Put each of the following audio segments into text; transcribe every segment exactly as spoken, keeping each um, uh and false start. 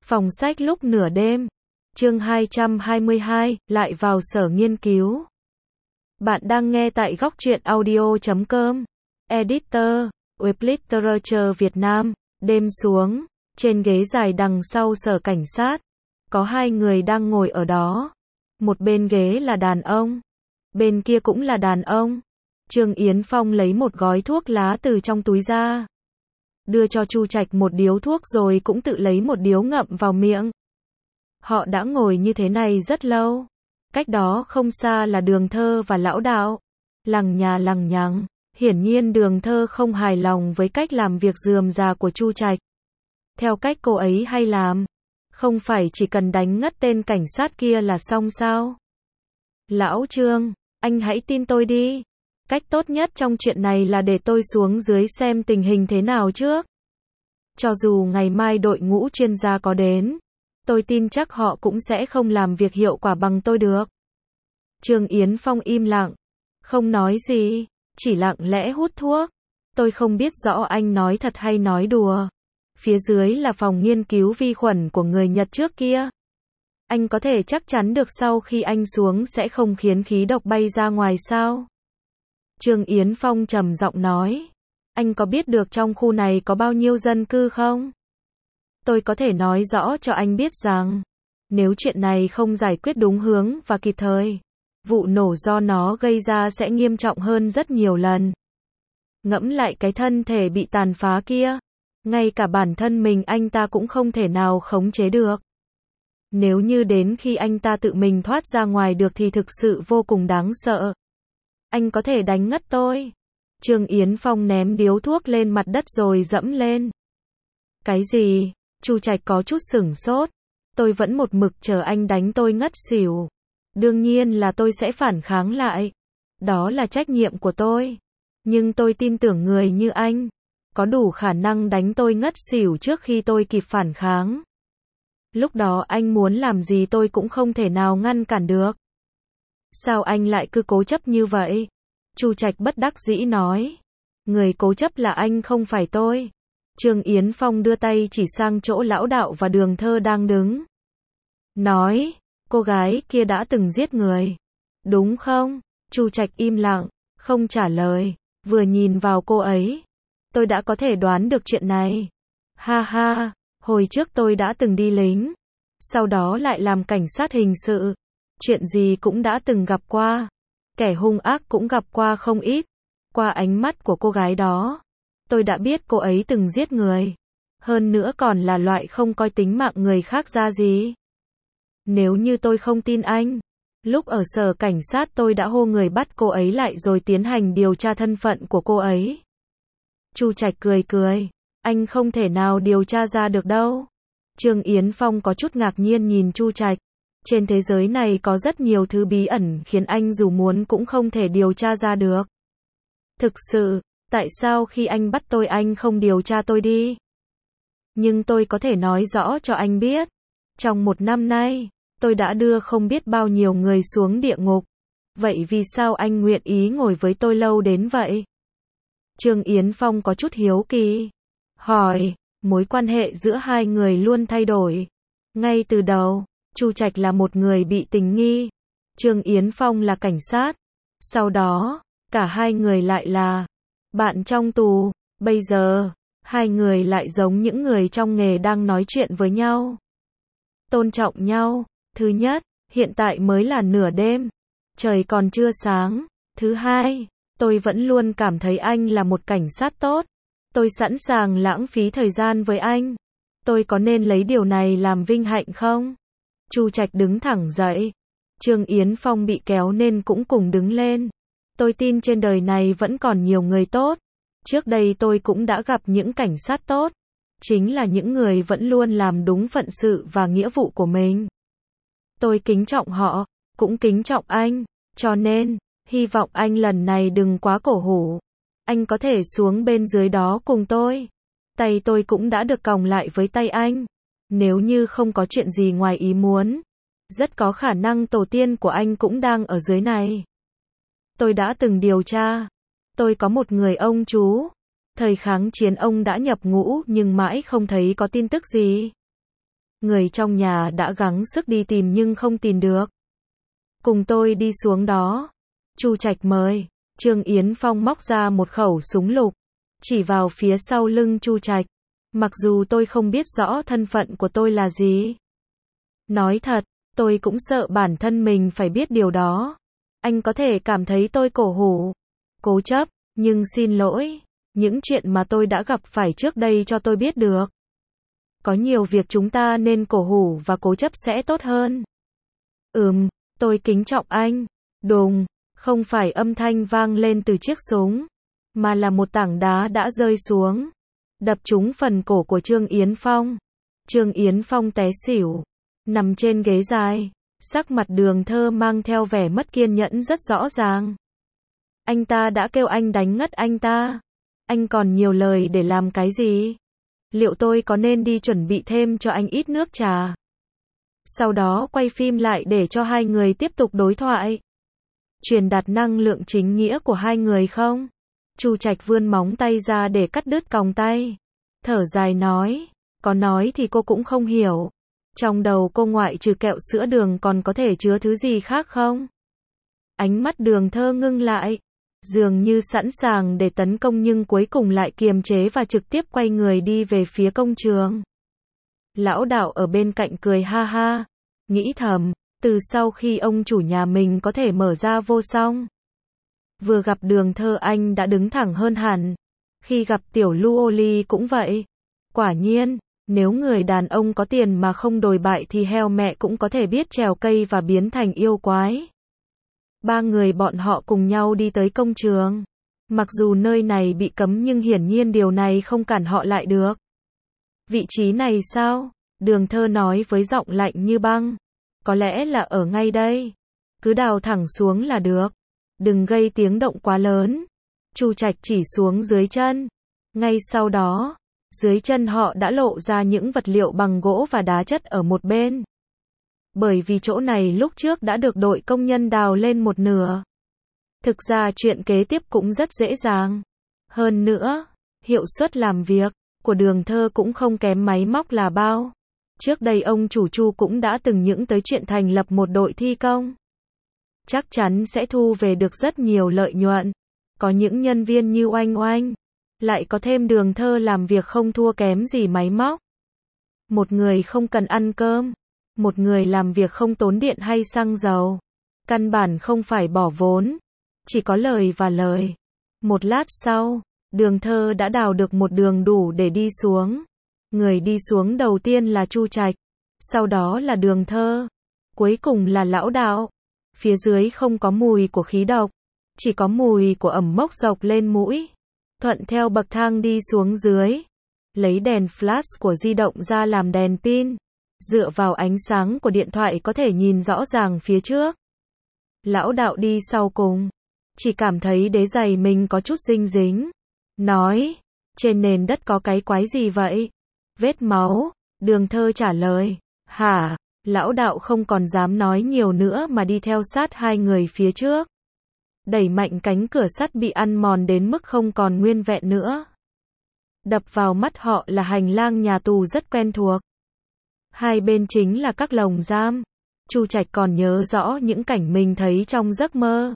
Phòng sách lúc nửa đêm. Chương hai trăm hai mươi hai, lại vào sở nghiên cứu. Bạn đang nghe tại góc truyện audio chấm com. Editor, Web Literature Việt Nam. Đêm xuống, trên ghế dài đằng sau sở cảnh sát, có hai người đang ngồi ở đó. Một bên ghế là đàn ông, bên kia cũng là đàn ông. Trương Yến Phong lấy một gói thuốc lá từ trong túi ra, đưa cho Chu Trạch một điếu thuốc rồi cũng tự lấy một điếu ngậm vào miệng. Họ đã ngồi như thế này rất lâu. Cách đó không xa là Đường Thơ và Lão Đạo. Lằng nhà lằng nhằng. Hiển nhiên Đường Thơ không hài lòng với cách làm việc rườm rà của Chu Trạch. Theo cách cô ấy hay làm, không phải chỉ cần đánh ngất tên cảnh sát kia là xong sao? Lão Trương, anh hãy tin tôi đi. Cách tốt nhất trong chuyện này là để tôi xuống dưới xem tình hình thế nào trước. Cho dù ngày mai đội ngũ chuyên gia có đến, tôi tin chắc họ cũng sẽ không làm việc hiệu quả bằng tôi được. Trương Yến Phong im lặng, không nói gì, chỉ lặng lẽ hút thuốc. Tôi không biết rõ anh nói thật hay nói đùa. Phía dưới là phòng nghiên cứu vi khuẩn của người Nhật trước kia. Anh có thể chắc chắn được sau khi anh xuống sẽ không khiến khí độc bay ra ngoài sao? Trương Yến Phong trầm giọng nói. Anh có biết được trong khu này có bao nhiêu dân cư không? Tôi có thể nói rõ cho anh biết rằng, nếu chuyện này không giải quyết đúng hướng và kịp thời, vụ nổ do nó gây ra sẽ nghiêm trọng hơn rất nhiều lần. Ngẫm lại cái thân thể bị tàn phá kia, ngay cả bản thân mình anh ta cũng không thể nào khống chế được. Nếu như đến khi anh ta tự mình thoát ra ngoài được thì thực sự vô cùng đáng sợ. Anh có thể đánh ngất tôi. Trương Yến Phong ném điếu thuốc lên mặt đất rồi dẫm lên. Cái gì? Chu Trạch có chút sửng sốt. Tôi vẫn một mực chờ anh đánh tôi ngất xỉu. Đương nhiên là tôi sẽ phản kháng lại. Đó là trách nhiệm của tôi. Nhưng tôi tin tưởng người như anh có đủ khả năng đánh tôi ngất xỉu trước khi tôi kịp phản kháng. Lúc đó anh muốn làm gì tôi cũng không thể nào ngăn cản được. Sao anh lại cứ cố chấp như vậy? Chu Trạch bất đắc dĩ nói. Người cố chấp là anh không phải tôi. Trương Yến Phong đưa tay chỉ sang chỗ Lão Đạo và Đường Thơ đang đứng. Nói, cô gái kia đã từng giết người. Đúng không? Chu Trạch im lặng, không trả lời, vừa nhìn vào cô ấy. Tôi đã có thể đoán được chuyện này. Ha ha, hồi trước tôi đã từng đi lính. Sau đó lại làm cảnh sát hình sự. Chuyện gì cũng đã từng gặp qua. Kẻ hung ác cũng gặp qua không ít. Qua ánh mắt của cô gái đó, tôi đã biết cô ấy từng giết người. Hơn nữa còn là loại không coi tính mạng người khác ra gì. Nếu như tôi không tin anh, lúc ở sở cảnh sát tôi đã hô người bắt cô ấy lại rồi tiến hành điều tra thân phận của cô ấy. Chu Trạch cười cười. Anh không thể nào điều tra ra được đâu. Trương Yến Phong có chút ngạc nhiên nhìn Chu Trạch. Trên thế giới này có rất nhiều thứ bí ẩn khiến anh dù muốn cũng không thể điều tra ra được. Thực sự, tại sao khi anh bắt tôi anh không điều tra tôi đi? Nhưng tôi có thể nói rõ cho anh biết. Trong một năm nay, tôi đã đưa không biết bao nhiêu người xuống địa ngục. Vậy vì sao anh nguyện ý ngồi với tôi lâu đến vậy? Trương Yến Phong có chút hiếu kỳ. Hỏi, mối quan hệ giữa hai người luôn thay đổi. Ngay từ đầu, Chu Trạch là một người bị tình nghi. Trương Yến Phong là cảnh sát. Sau đó, cả hai người lại là bạn trong tù. Bây giờ, hai người lại giống những người trong nghề đang nói chuyện với nhau. Tôn trọng nhau. Thứ nhất, hiện tại mới là nửa đêm. Trời còn chưa sáng. Thứ hai, tôi vẫn luôn cảm thấy anh là một cảnh sát tốt. Tôi sẵn sàng lãng phí thời gian với anh. Tôi có nên lấy điều này làm vinh hạnh không? Chu Trạch đứng thẳng dậy. Trương Yến Phong bị kéo nên cũng cùng đứng lên. Tôi tin trên đời này vẫn còn nhiều người tốt. Trước đây tôi cũng đã gặp những cảnh sát tốt. Chính là những người vẫn luôn làm đúng phận sự và nghĩa vụ của mình. Tôi kính trọng họ, cũng kính trọng anh. Cho nên, hy vọng anh lần này đừng quá cổ hủ. Anh có thể xuống bên dưới đó cùng tôi. Tay tôi cũng đã được còng lại với tay anh. Nếu như không có chuyện gì ngoài ý muốn, rất có khả năng tổ tiên của anh cũng đang ở dưới này. Tôi đã từng điều tra. Tôi có một người ông chú. Thời kháng chiến ông đã nhập ngũ nhưng mãi không thấy có tin tức gì. Người trong nhà đã gắng sức đi tìm nhưng không tìm được. Cùng tôi đi xuống đó. Chu Trạch mời. Trương Yến Phong móc ra một khẩu súng lục, chỉ vào phía sau lưng Chu Trạch. Mặc dù tôi không biết rõ thân phận của tôi là gì. Nói thật, tôi cũng sợ bản thân mình phải biết điều đó. Anh có thể cảm thấy tôi cổ hủ, cố chấp, nhưng xin lỗi, những chuyện mà tôi đã gặp phải trước đây cho tôi biết được. Có nhiều việc chúng ta nên cổ hủ và cố chấp sẽ tốt hơn. Ừm, tôi kính trọng anh. Đùng, không phải âm thanh vang lên từ chiếc súng, mà là một tảng đá đã rơi xuống, đập trúng phần cổ của Trương Yến Phong. Trương Yến Phong té xỉu, nằm trên ghế dài, sắc mặt Đường Thơ mang theo vẻ mất kiên nhẫn rất rõ ràng. Anh ta đã kêu anh đánh ngất anh ta. Anh còn nhiều lời để làm cái gì? Liệu tôi có nên đi chuẩn bị thêm cho anh ít nước trà? Sau đó quay phim lại để cho hai người tiếp tục đối thoại. Truyền đạt năng lượng chính nghĩa của hai người không? Chu Trạch vươn móng tay ra để cắt đứt còng tay. Thở dài nói, có nói thì cô cũng không hiểu. Trong đầu cô ngoại trừ kẹo sữa đường còn có thể chứa thứ gì khác không? Ánh mắt Đường Thơ ngưng lại, dường như sẵn sàng để tấn công nhưng cuối cùng lại kiềm chế và trực tiếp quay người đi về phía công trường. Lão đạo ở bên cạnh cười ha ha, nghĩ thầm, từ sau khi ông chủ nhà mình có thể mở ra vô song. Vừa gặp Đường Thơ anh đã đứng thẳng hơn hẳn. Khi gặp tiểu Lu Oli cũng vậy. Quả nhiên, nếu người đàn ông có tiền mà không đồi bại thì heo mẹ cũng có thể biết trèo cây và biến thành yêu quái. Ba người bọn họ cùng nhau đi tới công trường. Mặc dù nơi này bị cấm nhưng hiển nhiên điều này không cản họ lại được. Vị trí này sao? Đường Thơ nói với giọng lạnh như băng. Có lẽ là ở ngay đây. Cứ đào thẳng xuống là được. Đừng gây tiếng động quá lớn. Chu Trạch chỉ xuống dưới chân. Ngay sau đó, dưới chân họ đã lộ ra những vật liệu bằng gỗ và đá chất ở một bên. Bởi vì chỗ này lúc trước đã được đội công nhân đào lên một nửa. Thực ra chuyện kế tiếp cũng rất dễ dàng. Hơn nữa, hiệu suất làm việc của Đường Thơ cũng không kém máy móc là bao. Trước đây ông chủ Chu cũng đã từng những tới chuyện thành lập một đội thi công. Chắc chắn sẽ thu về được rất nhiều lợi nhuận. Có những nhân viên như Oanh Oanh, lại có thêm Đường Thơ làm việc không thua kém gì máy móc. Một người không cần ăn cơm, một người làm việc không tốn điện hay xăng dầu. Căn bản không phải bỏ vốn, chỉ có lời và lời. Một lát sau, Đường Thơ đã đào được một đường đủ để đi xuống. Người đi xuống đầu tiên là Chu Trạch, sau đó là Đường Thơ, cuối cùng là lão đạo. Phía dưới không có mùi của khí độc, chỉ có mùi của ẩm mốc dọc lên mũi. Thuận theo bậc thang đi xuống dưới, lấy đèn flash của di động ra làm đèn pin. Dựa vào ánh sáng của điện thoại có thể nhìn rõ ràng phía trước. Lão đạo đi sau cùng, chỉ cảm thấy đế giày mình có chút dinh dính. Nói, trên nền đất có cái quái gì vậy? Vết máu. Đường Thơ trả lời, hả? Lão đạo không còn dám nói nhiều nữa mà đi theo sát hai người phía trước. Đẩy mạnh cánh cửa sắt bị ăn mòn đến mức không còn nguyên vẹn nữa. Đập vào mắt họ là hành lang nhà tù rất quen thuộc. Hai bên chính là các lồng giam. Chu Trạch còn nhớ rõ những cảnh mình thấy trong giấc mơ.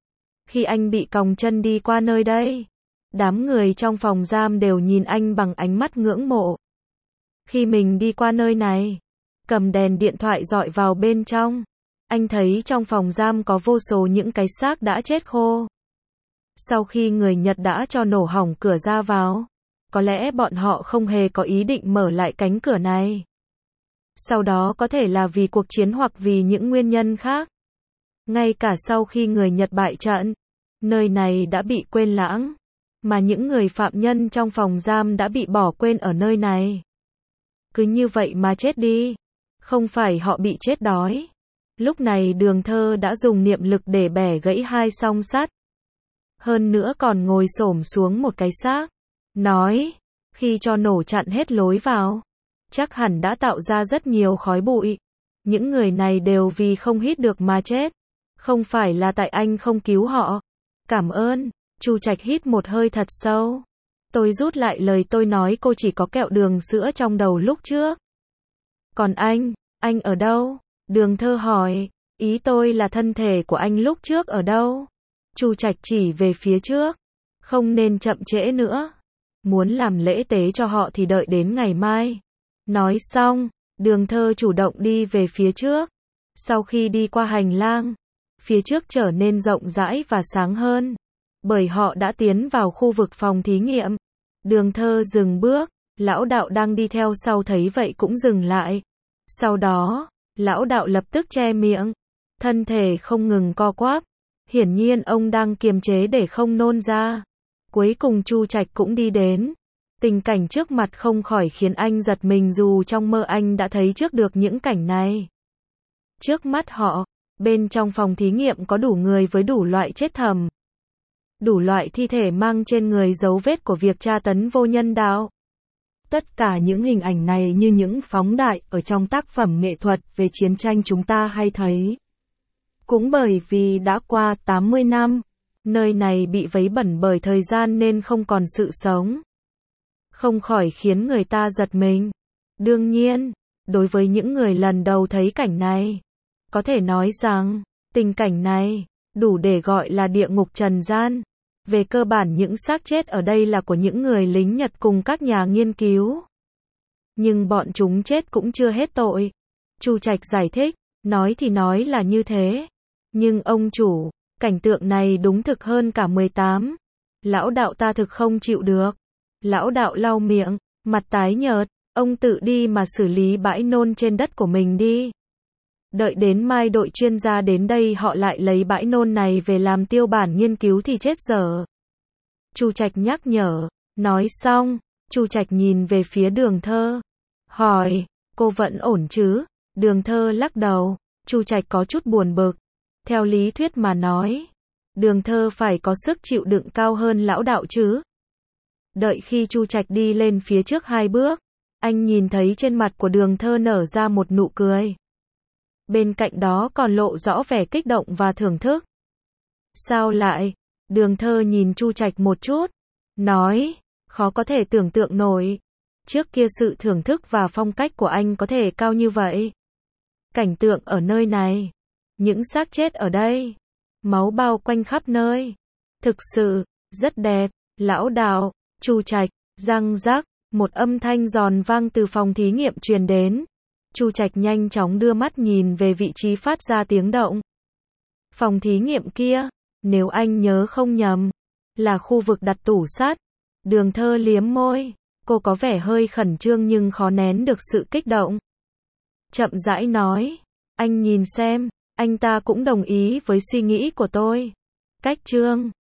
Khi anh bị còng chân đi qua nơi đây, đám người trong phòng giam đều nhìn anh bằng ánh mắt ngưỡng mộ. Khi mình đi qua nơi này, cầm đèn điện thoại dọi vào bên trong, anh thấy trong phòng giam có vô số những cái xác đã chết khô. Sau khi người Nhật đã cho nổ hỏng cửa ra vào, có lẽ bọn họ không hề có ý định mở lại cánh cửa này. Sau đó có thể là vì cuộc chiến hoặc vì những nguyên nhân khác. Ngay cả sau khi người Nhật bại trận, nơi này đã bị quên lãng, mà những người phạm nhân trong phòng giam đã bị bỏ quên ở nơi này. Cứ như vậy mà chết đi. Không phải họ bị chết đói. Lúc này Đường Thơ đã dùng niệm lực để bẻ gãy hai song sắt. Hơn nữa còn ngồi xổm xuống một cái xác. Nói, khi cho nổ chặn hết lối vào, chắc hẳn đã tạo ra rất nhiều khói bụi. Những người này đều vì không hít được mà chết. Không phải là tại anh không cứu họ. Cảm ơn. Chu Trạch hít một hơi thật sâu. Tôi rút lại lời tôi nói, cô chỉ có kẹo đường sữa trong đầu lúc trước. Còn anh, anh ở đâu? Đường Thơ hỏi, ý tôi là thân thể của anh lúc trước ở đâu? Chu Trạch chỉ về phía trước, không nên chậm trễ nữa. Muốn làm lễ tế cho họ thì đợi đến ngày mai. Nói xong, Đường Thơ chủ động đi về phía trước. Sau khi đi qua hành lang, phía trước trở nên rộng rãi và sáng hơn, bởi họ đã tiến vào khu vực phòng thí nghiệm. Đường Thơ dừng bước, lão đạo đang đi theo sau thấy vậy cũng dừng lại. Sau đó, lão đạo lập tức che miệng, thân thể không ngừng co quắp. Hiển nhiên ông đang kiềm chế để không nôn ra. Cuối cùng Chu Trạch cũng đi đến. Tình cảnh trước mặt không khỏi khiến anh giật mình dù trong mơ anh đã thấy trước được những cảnh này. Trước mắt họ, bên trong phòng thí nghiệm có đủ người với đủ loại chết thầm. Đủ loại thi thể mang trên người dấu vết của việc tra tấn vô nhân đạo. Tất cả những hình ảnh này như những phóng đại ở trong tác phẩm nghệ thuật về chiến tranh chúng ta hay thấy. Cũng bởi vì đã qua tám mươi năm, nơi này bị vấy bẩn bởi thời gian nên không còn sự sống. Không khỏi khiến người ta giật mình. Đương nhiên, đối với những người lần đầu thấy cảnh này, có thể nói rằng, tình cảnh này, đủ để gọi là địa ngục trần gian. Về cơ bản những xác chết ở đây là của những người lính Nhật cùng các nhà nghiên cứu. Nhưng bọn chúng chết cũng chưa hết tội. Chu Trạch giải thích, nói thì nói là như thế. Nhưng ông chủ, cảnh tượng này đúng thực hơn cả mười tám. Lão đạo ta thực không chịu được. Lão đạo lau miệng, mặt tái nhợt, ông tự đi mà xử lý bãi nôn trên đất của mình đi. Đợi đến mai đội chuyên gia đến đây họ lại lấy bãi nôn này về làm tiêu bản nghiên cứu thì chết dở. Chu Trạch nhắc nhở, nói xong, Chu Trạch nhìn về phía Đường Thơ, hỏi, cô vẫn ổn chứ? Đường Thơ lắc đầu, Chu Trạch có chút buồn bực. Theo lý thuyết mà nói, Đường Thơ phải có sức chịu đựng cao hơn lão đạo chứ. Đợi khi Chu Trạch đi lên phía trước hai bước, anh nhìn thấy trên mặt của Đường Thơ nở ra một nụ cười. Bên cạnh đó còn lộ rõ vẻ kích động và thưởng thức. Sao lại? Đường Thơ nhìn Chu Trạch một chút, nói, khó có thể tưởng tượng nổi. Trước kia sự thưởng thức và phong cách của anh có thể cao như vậy. Cảnh tượng ở nơi này, những xác chết ở đây, máu bao quanh khắp nơi. Thực sự, rất đẹp. Lão đạo, Chu Trạch, răng rắc, một âm thanh giòn vang từ phòng thí nghiệm truyền đến. Chu Trạch nhanh chóng đưa mắt nhìn về vị trí phát ra tiếng động. Phòng thí nghiệm kia, nếu anh nhớ không nhầm, là khu vực đặt tủ sắt. Đường Thơ liếm môi, cô có vẻ hơi khẩn trương nhưng khó nén được sự kích động. Chậm rãi nói, anh nhìn xem, anh ta cũng đồng ý với suy nghĩ của tôi. Cách Trương,